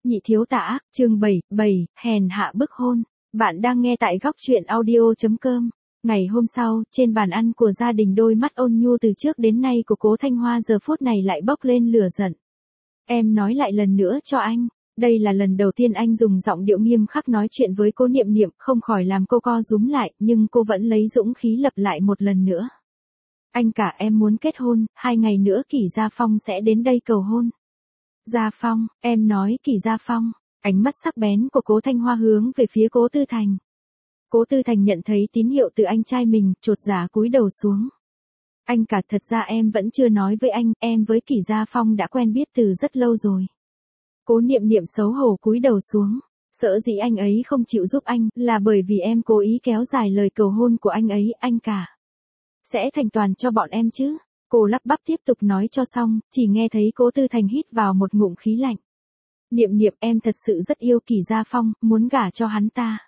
Nhị thiếu tả, chương 7, hèn hạ bức hôn. Bạn đang nghe tại góc truyện audio.com. Ngày hôm sau, trên bàn ăn của gia đình đôi mắt ôn nhu từ trước đến nay của Cố Thanh Hoa giờ phút này lại bốc lên lửa giận. Em nói lại lần nữa cho anh. Đây là lần đầu tiên anh dùng giọng điệu nghiêm khắc nói chuyện với cô Niệm Niệm, không khỏi làm cô co rúm lại, nhưng cô vẫn lấy dũng khí lặp lại một lần nữa. Anh cả, em muốn kết hôn, 2 ngày nữa Kỷ Gia Phong sẽ đến đây cầu hôn. Gia Phong, em nói Kỷ Gia Phong. Ánh mắt sắc bén của Cố Thanh Hoa hướng về phía Cố Tư Thành. Cố Tư Thành nhận thấy tín hiệu từ anh trai mình, chột dạ cúi đầu xuống. Anh cả, thật ra em vẫn chưa nói với anh, em với Kỷ Gia Phong đã quen biết từ rất lâu rồi. Cố Niệm Niệm xấu hổ cúi đầu xuống. Sợ dĩ anh ấy không chịu giúp anh, là bởi vì em cố ý kéo dài lời cầu hôn của anh ấy, anh cả. Sẽ thành toàn cho bọn em chứ? Cô lắp bắp tiếp tục nói cho xong, chỉ nghe thấy Cố Tư Thành hít vào một ngụm khí lạnh. Niệm Niệm, em thật sự rất yêu Kỷ Gia Phong, muốn gả cho hắn ta.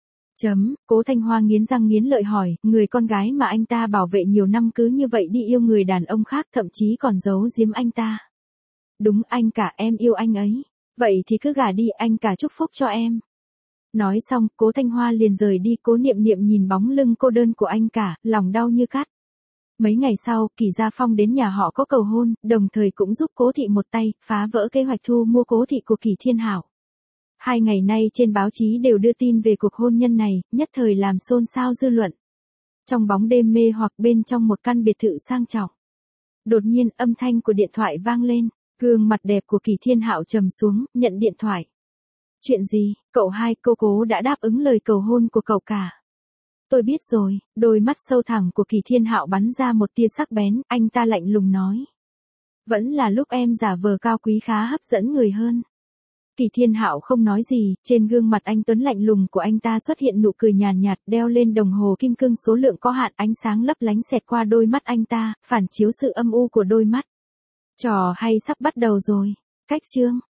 Cố Thanh Hoa nghiến răng nghiến lợi hỏi, người con gái mà anh ta bảo vệ nhiều năm cứ như vậy đi yêu người đàn ông khác, thậm chí còn giấu giếm anh ta. Đúng, anh cả, em yêu anh ấy. Vậy thì cứ gả đi, anh cả chúc phúc cho em. Nói xong, Cố Thanh Hoa liền rời đi. Cố Niệm Niệm nhìn bóng lưng cô đơn của anh cả, lòng đau như cắt. Mấy ngày sau, Kỷ Gia Phong đến nhà họ có cầu hôn, đồng thời cũng giúp Cố thị một tay, phá vỡ kế hoạch thu mua Cố thị của Kỷ Thiên Hảo. 2 ngày nay trên báo chí đều đưa tin về cuộc hôn nhân này, nhất thời làm xôn xao dư luận. Trong bóng đêm mê hoặc bên trong một căn biệt thự sang trọng. Đột nhiên âm thanh của điện thoại vang lên, gương mặt đẹp của Kỷ Thiên Hạo trầm xuống, nhận điện thoại. Chuyện gì, cậu hai, cô Cố đã đáp ứng lời cầu hôn của cậu cả. Tôi biết rồi, đôi mắt sâu thẳm của Kỷ Thiên Hạo bắn ra một tia sắc bén, anh ta lạnh lùng nói. Vẫn là lúc em giả vờ cao quý khá hấp dẫn người hơn. Kỷ Thiên Hạo không nói gì, trên gương mặt anh tuấn lạnh lùng của anh ta xuất hiện nụ cười nhàn nhạt, đeo lên đồng hồ kim cương số lượng có hạn, ánh sáng lấp lánh xẹt qua đôi mắt anh ta, phản chiếu sự âm u của đôi mắt. Trò hay sắp bắt đầu rồi. Cách chương